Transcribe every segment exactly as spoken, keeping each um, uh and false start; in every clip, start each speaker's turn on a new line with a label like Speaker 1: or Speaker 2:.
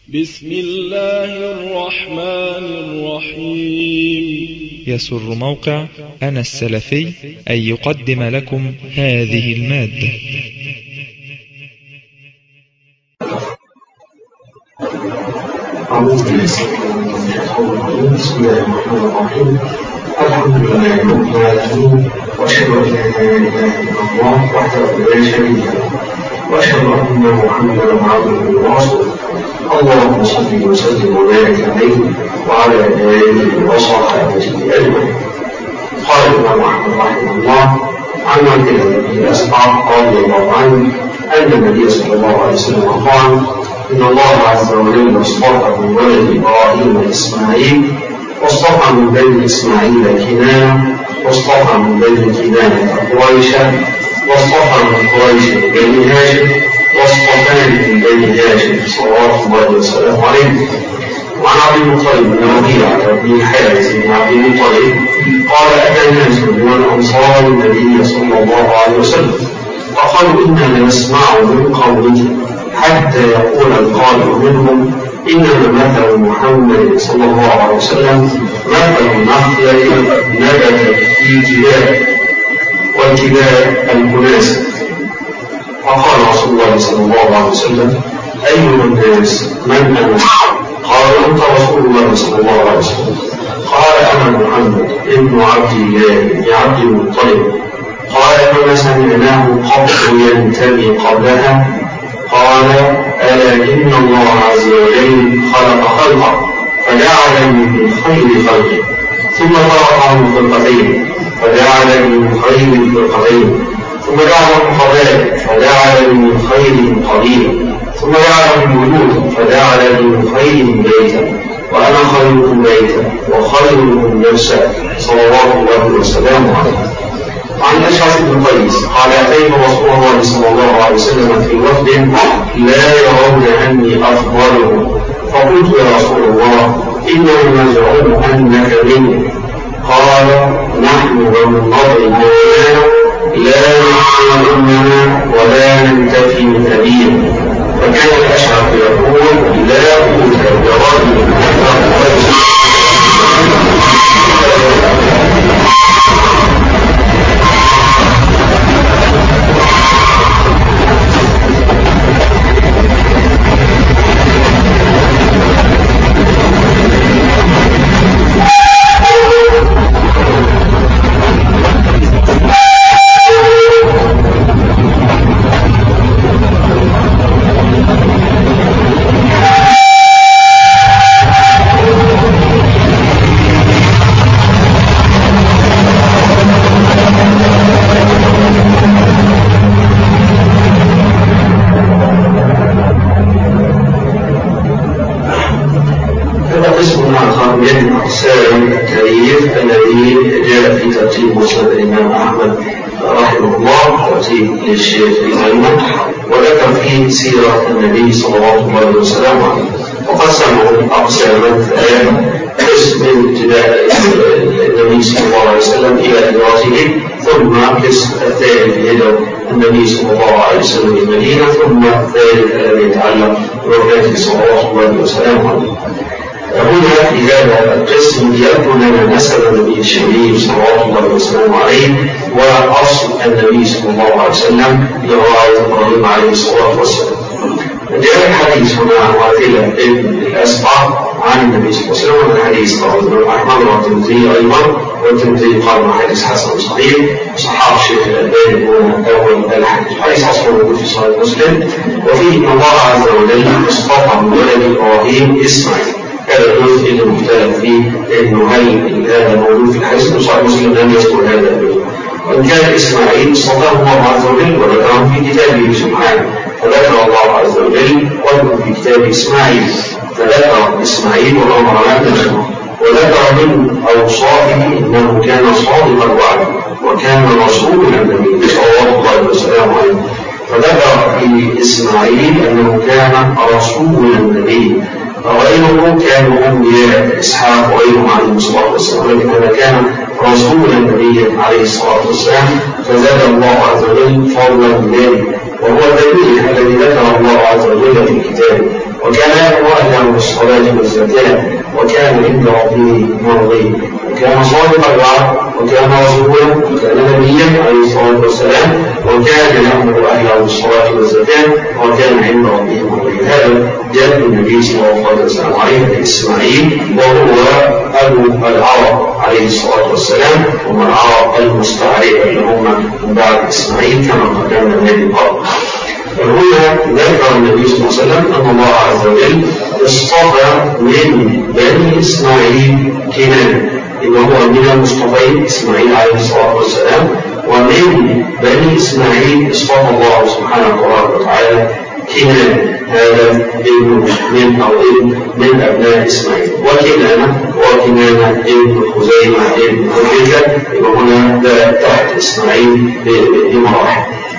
Speaker 1: بسم الله الرحمن الرحيم.
Speaker 2: يسر موقع أنا السلفي أن يقدم لكم هذه المادة.
Speaker 3: أعوذ بالله بسم الله الرحمن الرحيم. الحمد لله رب العالمين، وأشهد أن لا إله إلا الله وحده لا شريك له، وأشهد أن محمدا عبده ورسوله. اللهم صل وسلم وبارك عليه وعلى آله وصحبه أجمعين. قال الإمام أحمد رحمه الله عن عبد الله بن أسقع رضي الله عنه أن النبي صلى الله عليه وسلم قال: إن الله عز وجل اصطفى من ولد إبراهيم إسماعيل، واصطفى من بني إسماعيل كنانة، واصطفى من بني كنانة قريشا، واصطفى من قريش بني هاشم، واصطفاني من بني هاشم صلوات الله وسلامه عليه. وعن عبد المطلب بن ربيعة بن الحارث بن عبد المطلب قال: أتى ناس من أنصار النبي صلى الله عليه وسلم فقالوا: إنا لنسمع من قوله حتى يقول القائل منهم: إنما مثل محمد صلى الله عليه وسلم مثل النخلة نبتت في جبال، والجبال الكناسة. فقال رسول الله صلى الله عليه وسلم: أيها الناس من أنا؟ قال: أنت رسول الله صلى الله عليه وسلم. قال: أنا محمد ابن عبد الله بن عبد المطلب. قال: فما سمعناه قط ينتمي قبلها؟ قال: ألا إن الله عز وجل خلق خلقا فجعلني من خير خلقه، ثم فرقهم فرقتين فجعلني من خير الفرقتين، ثم جعلهم قبائل فجعلني من خير قبيل، ثم جعلهم بيوتا فجعلني من خير بيتا، وأنا خيركم بيتا وخيركم نفسا صلوات الله وسلامه عليه. عن أشعث بن قيس قال: أتيت رسول الله صلى الله عليه وسلم في وفد لا يرون أني أفضلهم، فقلت: يا رسول الله إنهم يزعمون أنك منهم. قال: نحن ومن قبل لا نحن أمنا ولا ننتفي من أبينا. فكان الأشعث يقول: لا أوتى برجل أكثر قيس. للشيخ الأيمن، وذكر فيه سيرة النبي صلى الله عليه وسلم، وقسمه أقساما ثلاثة: قسم من ابتداء النبي صلى الله عليه وسلم إلى هجرته، ثم قسم الثالث هجرة النبي صلى الله عليه وسلم إلى المدينة، ثم الثالث الذي يتعلق بوفاته صلى الله عليه وسلم عليه. هنا في هذا القسم يبدو لنا نسب النبي الشريف صلى الله عليه وسلم عليه، وأصل النبي صلى الله عليه وسلم لغاية إبراهيم عليه الصلاة والسلام. جاء الحديث هنا عن عاتلة ابن الأسقع عن النبي صلى الله عليه وسلم، الحديث رواه ابن أحمد والترمذي أيضا، والترمذي قال إنه حديث حسن صحيح، صححه الشيخ الألباني هنا أول الحديث. الحديث أصله موجود في صحيح مسلم، وفيه أن الله عز وجل اصطفى من ولد إبراهيم إسماعيل. هذا الجزء اللي مختلف فيه انه هل هذا موجود في الحديث صحيح مسلم لم يذكر هذا به. وان كان اسماعيل اصطفاه الله عز وجل وذكره في كتابه سبحانه، فذكر الله عز وجل وذكر في كتاب اسماعيل، فذكر اسماعيل وامر نفسه، وذكر من اوصافه انه كان صادق الوعد وكان رسولا النبي صلى الله عليه وسلم عليه. فذكر في اسماعيل انه كان رسولا النبي، وغيره كانوا أنبياء إسحاق وغيرهم عليه الصلاة والسلام، ولكن هذا كان رسولا النبي عليه الصلاة والسلام، فزاد الله عز وجل فضلا بذلك، وهو الدليل الذي ذكر الله عز وجل في كتابه. وكان هو أن الصلاة والزكاة، وكان عند ربه مرضيا، وكان صادق الوعد، وكان رسولا، وكان نبيا عليه الصلاة والسلام، وكان يأمر أهله بالصلاة والزكاة، وكان عند ربه مرضيا. هذا جد النبي صلى الله عليه وسلم عليه إسماعيل، وهو أبو العرب عليه الصلاة والسلام، هم العرب المستعربة اللي هم من بعد إسماعيل كما قدمنا من قبل. هنا ذكر النبي صلى الله عليه وسلم أن الله عز وجل اصطفى من بني إسماعيل كنانة، إنه هو من المصطفين إسماعيل عليه الصلاة والسلام، ومن بني إسماعيل اصطفى الله سبحانه وتعالى كنانة، هذا ابن من أو ابن من أبناء إسماعيل، وكنانة وكنانة ابن خزيمة ابن خزيمة، وهنا ده تحت إسماعيل بمراحل.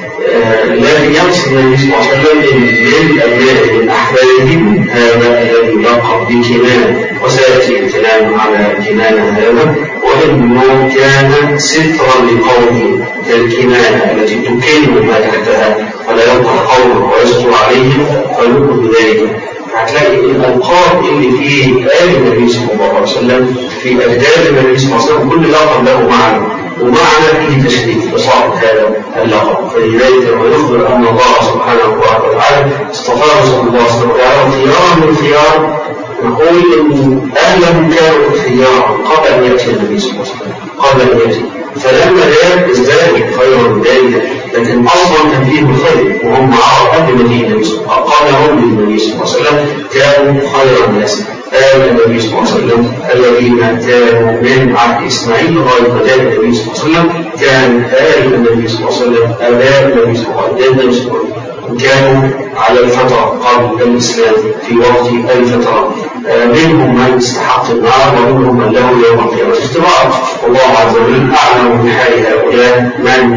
Speaker 3: لكن يقصد النبي صلى الله عليه وسلم من أبناء من أحفادهم هذا الذي يلقب بكنانة، وسيأتي الكلام على كنانة هذا، وإنه كان سترا لقومه كالكنانة التي تكن ما تحتها ولا يبقى قومه ويستر عليهم فيلقوا بذلك. هتلاقي الألقاب اللي في آل النبي صلى الله عليه وسلم في أجداد النبي صلى الله عليه وسلم كل لقب له معنى، ومعنى فيه تشريف لصاحب هذا اللقب. فلذلك لما يخبر أن الله سبحانه وتعالى اصطفاه صلى الله عليه وسلم خيارا من خيار، نقول إن أهلهم كانوا خيارا قبل أن يأتي النبي صلى الله عليه وسلم، قبل أن يأتي، فلما جاء ازداد خيرا من ذلك، لكن أصلا كان فيهم الخير وهم عرب قبل مجيء النبي صلى الله عليه وسلم، قبل هم النبي صلى الله عليه وسلم كانوا خير الناس. آل النبي صلى الله عليه وسلم الذين كانوا من عهد إسماعيل لغاية ما جاء النبي صلى الله عليه وسلم، كان آل النبي صلى الله عليه وسلم آباء النبي صلى الله عليه وسلم كانوا على الفترة قبل الإسلام في وقت الفترة، منهم من استحق النار ومنهم من له يوم القيامة اختبار، والله عز وجل أعلم بحال هؤلاء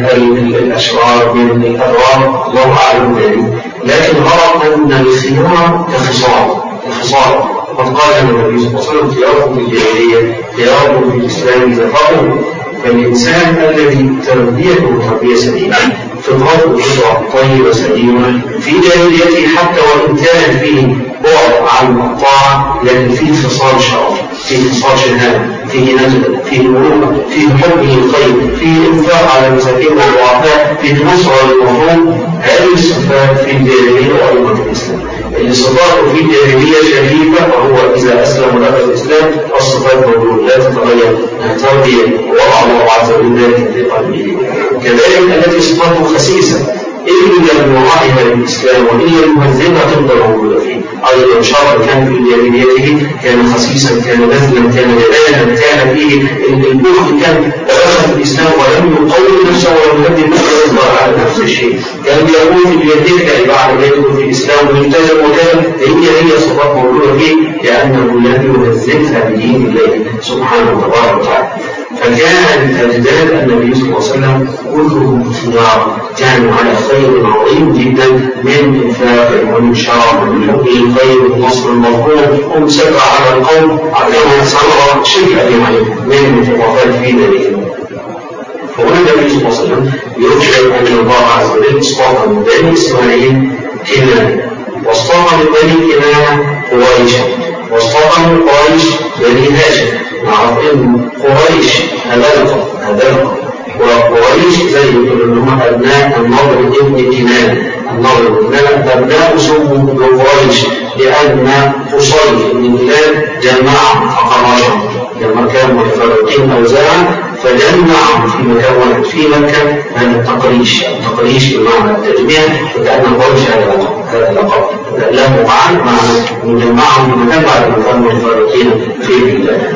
Speaker 3: من الأشرار من الأبرار، الله أعلم ذلك. لكن غرق أن الخيار كخصال كخصال وقد قال النبي صلى الله عليه وسلم خياركم في الجاهلية خياركم في الإسلام إذا فقهوا. فالإنسان الذي تربيته تربية سليمة فطرته فطرة طيبة سليمة في جاهليته حتى وإن كان فيه بعد عن الطاعة، لكن فيه خصال شرف، فيه خصال شهادة، فيه نزل، فيه مروءة، فيه حب للخير، فيه إنفاق على المساكين والضعفاء، فيه نصرة للمظلوم. هذه الصفات في الجاهلية وأيضا في الإسلام. الصفات في الجاهلية شريفة، وهو إذا أسلم ودخل الإسلام الصفات موجودة لا تتغير، تربية وضع الله عز وجل في قلبه. كذلك التي صفاته خسيسة إلا بمراعيها للإسلام وإلا المهذبة تفضل موجودة فيه. أيضا شر كان في جاهليته كان خسيسا، كان نزلا، كان جلالا، كان فيه البخل، كان دخل في الإسلام ولم يقوم نفسه ولم يقدم نفسه يظهر على نفس الشيء، كان يقول في بيدك بعد ما يدخل في الإسلام ويلتزم، وكان هي هي صفات موجودة فيه لأنه لم يهذبها بدين الله سبحانه وتعالى. فكان أجداد النبي صلى الله عليه وسلم كلهم خيار، كانوا على خير عظيم جدا من إنفاق ومن شرف ومن حب الخير ونصر المظلوم ومسرع على القوم كما سنرى شيئا يعني من الخطوات في ذلك. فهنا النبي صلى الله عليه وسلم يخبر أن الله عز وجل اصطفى من بني إسماعيل كنانة، واصطفى من بني كنانة قريشا، واصطفى من قريش بني هاشم. نعرف ان قريش هذا هذا وقريش زي ما هم ابناء النضر ابن كنانة، النضر ابن كنانة ابناء سموا بقريش لان قصي بن كنانة جمعهم فقراشهم لما كانوا متفرقين اوزاعا فجمعهم في مكان واحد في مكة. هذا التقريش، التقريش بمعنى التجميع، لأن قريش هذا اللقب له معنى معنى مجمعهم في مكان بعد ما كانوا متفرقين في البلاد.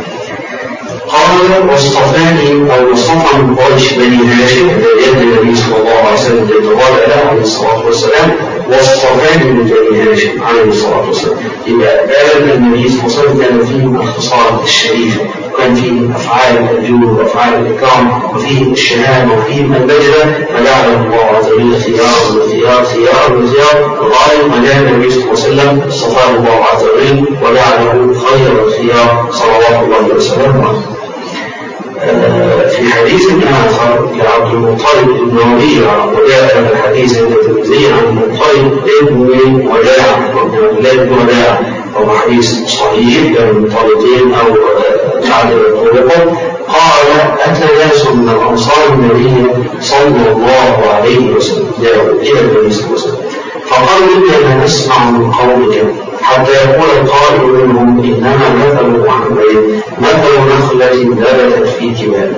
Speaker 3: قال واصطفاني أو واصطفى من قريش بني هاشم يد النبي صلى الله عليه وسلم للتواضع له عليه الصلاة والسلام، واصطفاني من بني هاشم عليه الصلاة والسلام. يبقى آل النبي صلى الله عليه وسلم كان فيه الخصال الشريفة، وكان فيه أفعال الجود وأفعال الإكرام وفيه الشهامة وفيه البجلة، فجعله الله عز وجل خيار وخيار خيار وخيار لغاية ما جاء النبي صلى الله عليه وسلم اصطفاه الله عز وجل وجعله خير الخيار صلوات الله وسلامه عليه. في في حديث آخر لعبد المطلب بن ربيعة، وجاء في الحديث الترمذي عن المطلب بن وداع وابن عبد الله بن وداع، وهو حديث صحيح بين المطلقين أو تعدد طرقه. قال: أتى ناس من الأنصار النبي صلى الله عليه وسلم، جاءوا إلى النبي صلى الله عليه وسلم فقالوا: إننا نسمع من قومك حتى يقول القائل منهم: إنما مثل محمد مثل نخلة نبتت في كبال.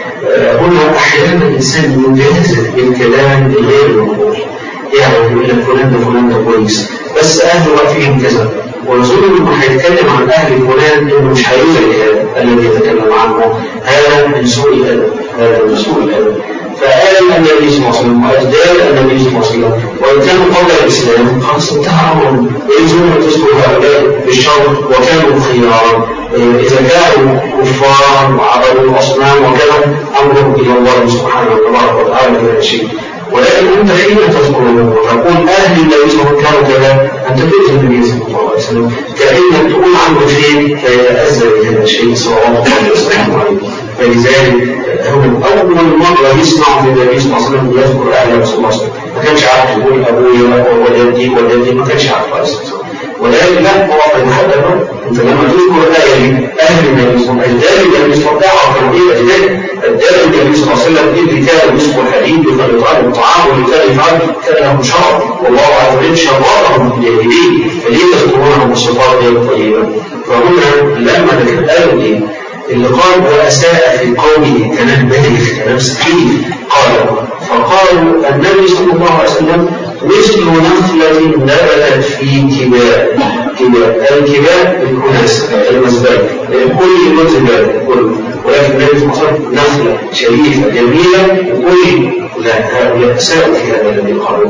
Speaker 3: هنا أحيانا الإنسان يجازف بالكلام غير مقبول، يعني يقول لك فلان ده فلان ده كويس بس أهل وقتهم كذا، ورسول الله هيتكلم عن أهل فلان إنه مش هيدرك هذا الذي يتكلم عنه، هذا من سوء الأدب، هذا من سوء الأدب. فقال النبي صلى الله عليه وسلم وأجدال النبي صلى الله عليه وسلم وإن كانوا قبل الإسلام خلاص انتهى أمرهم، يلزم أن تذكر هؤلاء بالشر وكانوا خيارا، إذا كانوا كفار وعبدوا الأصنام وكان أمرهم إلى الله سبحانه وتعالى من شيء. ولكن أنت حين تذكرهم وتقول أهل النبي صلى الله عليه وسلم كانوا كذا، أنت تؤذي النبي صلى الله عليه وسلم كأنك تقول عنه شيء فيتأذى بهذا الشيء صلى الله عليه وسلم. فلذلك هو أول مرة يسمع من النبي صلى الله عليه وسلم يذكر أهل رسول الله صلى الله عليه وسلم، ما كانش عارف يقول أبويا وجدي وجدي، ما كانش عارف خالص. ولكن لا هو المحدث أنت لما تذكر آية أهل النبي صلى الله عليه وسلم الدال النبي صلى الله عليه وسلم إيه الدال النبي صلى الله عليه وسلم إذ كان نصف الحديد فليطعم الطعام ولكان يفعل كان له شر، والله عز وجل شررهم في الجاهلين فليه تذكرونهم بالصفات الطيبة. فهنا لما قالوا إيه اللي قال وأساء في قومه كلام باذخ كلام سخيف، قال فقالوا النبي صلى الله عليه وسلم مثل نخلة نبتت في كباء. كباء الكباء الكناس المزبل كل من زبال كله، ولكن النبي صلى الله عليه وسلم نخلة شريفة جميلة وكل لا هؤلاء أساءوا في هذا الذي قالوا.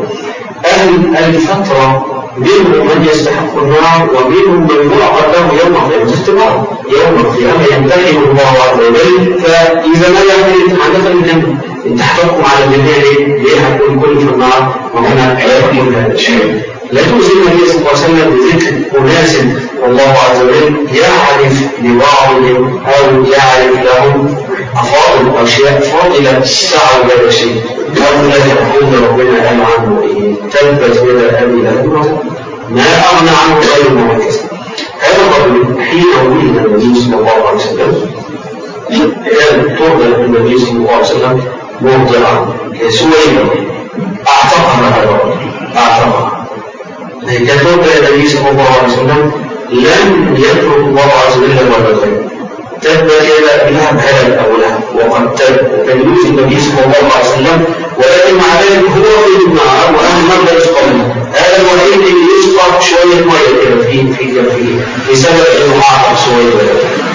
Speaker 3: أهل الفترة منهم من يستحق النار ومنهم من يعقد له يوم القيامة اختبار، يوم القيامة يمتحن الله عز وجل، فإذا ما يعمل امتحان الجنة انت تحكم على الجميع ليه هتكون كل في النار وهنا لا يكون هذا الشيء. لا توزن النبي صلى الله عليه وسلم بذكر أناس والله عز وجل يعرف لبعضهم أو يعرف لهم أفاضل أشياء فاضلة سعوا هذا الشيء. قالوا لا يقول ربنا قال عنه إيه تبت يدا أبي لهب ما أغنى عنه غير ما كسب. هذا الرجل حين ولد النبي صلى الله عليه وسلم كان ترضى النبي صلى الله عليه وسلم مرضعا سويدا أعتقها هذا الرجل أعتقها. كان ترضى النبي صلى الله عليه وسلم لم يترك الله عز وجل ولدا تبت يدا أبي لهب هذا أبو لهب وقد كان يوصي النبي صلى الله عليه وسلم، ولكن مع ذلك هو في النار وأهل النار لا يسقون. هذا الوحيد اللي يسقط شوية مية كده في في في بسبب إنه أعطى شوية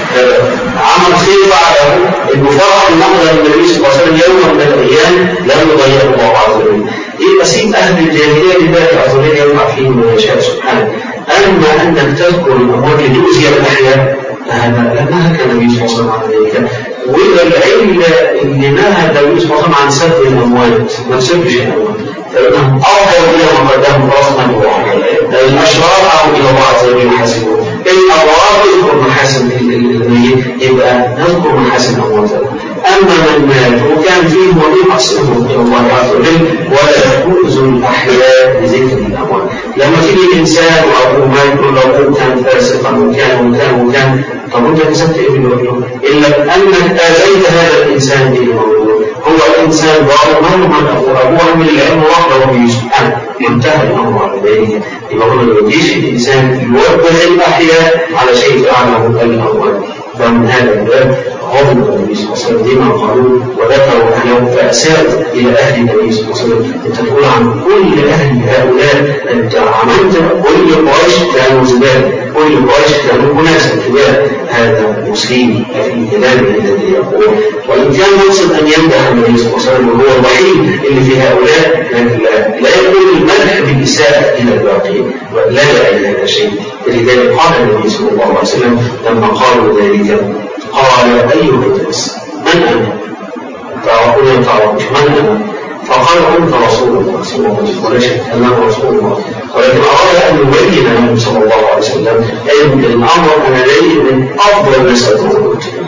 Speaker 3: عمل خير بعده إنه فرح النقل النبي صلى الله عليه وسلم يوم من الأيام لم يغير الله عز وجل. يبقى سيب أهل الجاهلية لله عز وجل يوقع فيه ما يشاء سبحانه. أما أنك تذكر الأمور لتؤذي الأحياء هذا لا نهى النبي صلى الله عليه وسلم عن ذلك. وإذا العلة اللي نهى النبي صلى الله عليه وسلم عن سب الأموات ما تسبش الأموات فإنهم أفضل إلى مقدام رأسنا الأشرار أو إلى الله عز وجل حاسبون. الأبرار يذكر محاسن الميت يبقى نذكر محاسن أمواتنا. أما من مات وكان فيه ولي أحسنهم إلى الله عز وجل ولا تؤذوا الأحياء بذكر الأموات. لما تيجي إنسان أو ما يقول له كان فاسقا وكان وكان وكان طب أنت كسبت إيه بالوجه إلا أنك آذيت هذا الإنسان بالموضوع. هو الإنسان ظالم من أبوه أبوه من العلم وحده وبه سبحانه انتهى الأمر على ذلك. يبقى هو ما يجيش الإنسان يوبخ الأحياء على شيء فعله الأموات. فمن هذا الباب غضب النبي صلى الله عليه وسلم لما قالوا وذكروا أهله فأساءوا إلى أهل النبي صلى الله عليه وسلم. أنت تقول عن كل أهل هؤلاء أنت عملت كل قريش كانوا زبالة، كل قريش كانوا أناس اتباع. هذا مسلم في كلامه الذي يقول وإن كان يقصد أن يمدح النبي صلى الله عليه وسلم وهو الوحيد اللي في هؤلاء لكن لا, لا يكون المدح بالإساءة إلى الباقين ولا إلى هذا الشيء. لذلك قال النبي صلى الله عليه وسلم لما قالوا ذلك قال أيها الناس من أنا؟ تعرفون تعرفون من أنا؟ فقال أنت رسول الله صلى الله عليه وسلم ولا شك أنه رسول الله، ولكن أراد أن يبين النبي صلى الله عليه وسلم أن الأمر أنا جاي من أفضل الناس أتوقع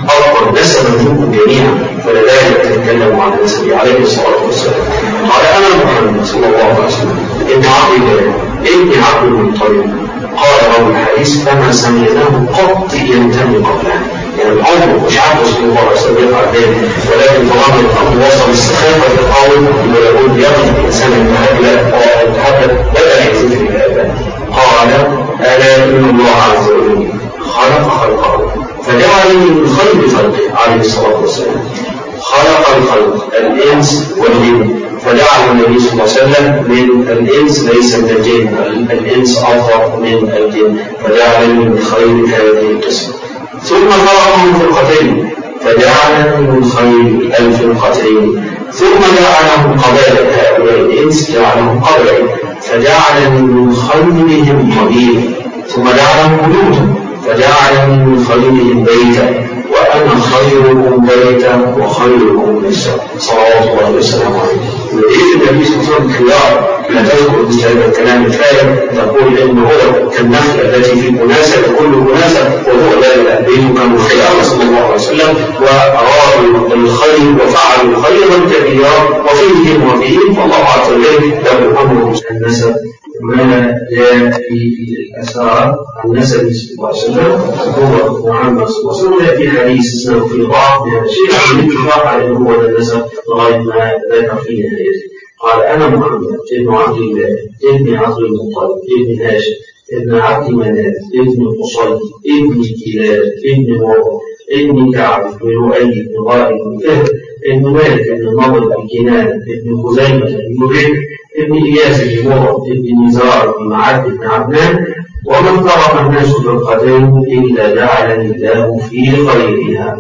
Speaker 3: أفضل نسبا منكم جميعا فلذلك تتكلم عن نسبه عليه الصلاة والسلام. قال أنا محمد صلى الله عليه وسلم ابن عبد الله ابن عبد المطلب. قال راوي الحديث فما سمعناه قط ينتمي قبله، يعني العمر مش عارف صلى الله عليه وسلم يفعل ذلك، ولكن طالما الأمر وصل السخافة في القول ويقول يقف الإنسان المهدد بدأ يزيد في الآباء. قال ألا إن الله عز وجل خلق خلقه فجعل من خير خلقه عليه الصلاة والسلام، خلق الخلق الإنس والجن فجعل النبي صلى الله عليه وسلم من الإنس ليس من الجن، الإنس أفضل من الجن فجعل من خير هذه القسم. ثم خلقهم فرقتين فجعل من خير الفرقتين، ثم جعلهم قبائل هؤلاء الإنس جعلهم قبائل فجعل من خيرهم قبيل، ثم جعلهم قلوبا فجعل من خيرهم بيتا وأنا خيركم بيتا وخيركم نساء صلوات الله وسلامه عليه. ولقيت النبي صلى الله عليه وسلم خيار لا تذكر مثل هذا الكلام الفارغ تقول إنه هو كالنخلة التي في كناسة كل كناسة وهو لا بيته كانوا خيار صلى الله عليه وسلم وأرادوا الخير وفعلوا الخير كبيرا وفيهم وفيهم فالله عز وجل له أمر النسب ما جاء في الأسرار عن نسب صلى الله عليه وسلم هو محمد صلى الله عليه وسلم. في حديث اسمه في بعض من الشيء من الاتفاق على أنه هو النسب لغاية ما ذكر في نهايته. قال أنا محمد ابن عبد الله ابن عبد المطلب ابن هاشم ابن عبد مناف ابن قصي ابن كلاب ابن مرة ابن كعب بن لؤي بن غالب بن فهد ابن مالك بن نضر بن كنانة ابن خزيمة بن بكر ابن إياس بن مرة ابن نزار بن معد بن عدنان. ومن فرق الناس فرقتين إلا جعلني الله في خيرها.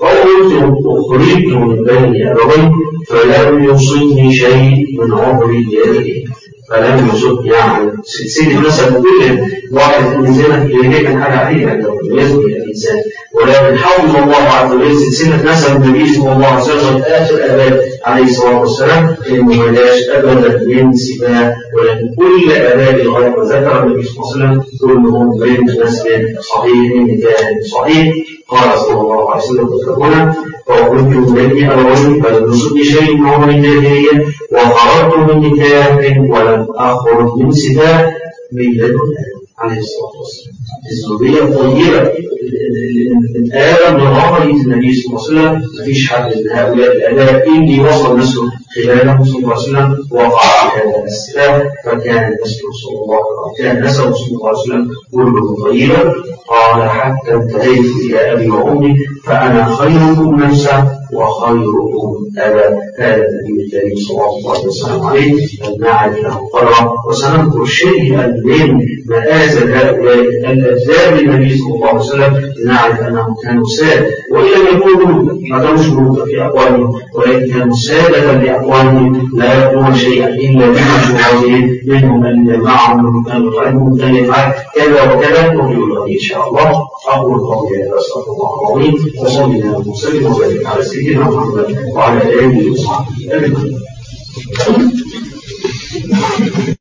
Speaker 3: فقلت أخرجت من بني أبوي فلم يصبني شيء من عمري الجاهلية، فلم يصب يعني سلسلة نسب كل واحد من زمن الجاهلية كان حاجة عادية لو يزن الإنسان، ولكن حفظ الله عز وجل سلسلة نسب النبي صلى الله عليه وسلم آخر آباء عليه الصلاة والسلام إنه ما جاش أبدا من سباع، ولكن كل آباء لغاية ما ذكر النبي صلى الله عليه وسلم كلهم بين نسب صحيح من نكاح صحيح. قال صلى الله عليه وسلم هنا فقلت بني أبوي فلم يصبني شيء من عمر الجاهلية وخرجت من نكاح ولم أخرج من سباع من لدن عليه الصلاة والسلام. الزوجية الطيبة من آدم لغاية النبي صلى الله عليه وسلم مفيش حد من هؤلاء الآباء اللي وصل نسله خلاله صلى الله عليه وسلم وقع في هذا السباع فكان نسله صلى الله عليه وسلم كان نسله صلى الله عليه وسلم كله طيبا. قال حتى انتهيت إلى أبي وأمي فأنا خيركم نفسا وخيركم أبا. هذا النبي الكريم صلى الله عليه وسلم عليه فلنعرف له قدره وسنذكر شيئا من مآزل هؤلاء الأجزاء للنبي صلى الله عليه وسلم لنعرف أنهم كانوا سادة وإن لم يكونوا ما كانوش ملوكا في أقوالهم ولكن كانوا سادة لأقوالهم لا يقولون شيئا إلا بمشروعهم منهم أن معهم كانوا كان يفعل كذا وكذا ويقول إن شاء الله. أقول قولي هذا أستغفر الله العظيم وصلي الله وسلم وبارك على سيدنا محمد وعلى آله وصحبه أجمعين.